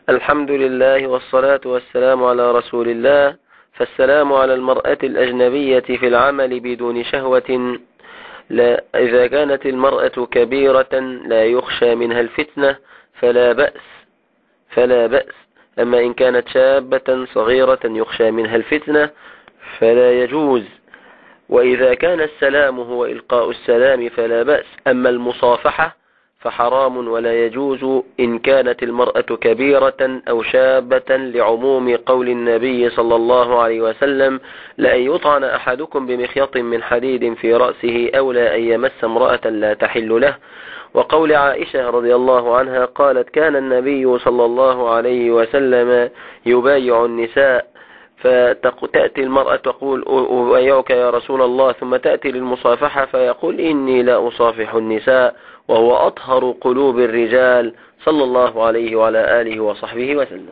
الحمد لله والصلاة والسلام على رسول الله. فالسلام على المرأة الأجنبية في العمل بدون شهوة لا إذا كانت المرأة كبيرة لا يخشى منها الفتنة فلا بأس. أما إن كانت شابة صغيرة يخشى منها الفتنة فلا يجوز. وإذا كان السلام هو إلقاء السلام فلا بأس. أما المصافحة فحرام ولا يجوز إن كانت المرأة كبيرة أو شابة، لعموم قول النبي صلى الله عليه وسلم: لأن يطعن أحدكم بمخيط من حديد في رأسه أولى أن يمس امرأة لا تحل له. وقول عائشة رضي الله عنها قالت: كان النبي صلى الله عليه وسلم يبايع النساء، فتأتي المرأة تقول: أبايعك يا رسول الله، ثم تأتي للمصافحة فيقول: إني لا أصافح النساء، وهو أطهر قلوب الرجال، صلى الله عليه وعلى آله وصحبه وسلم.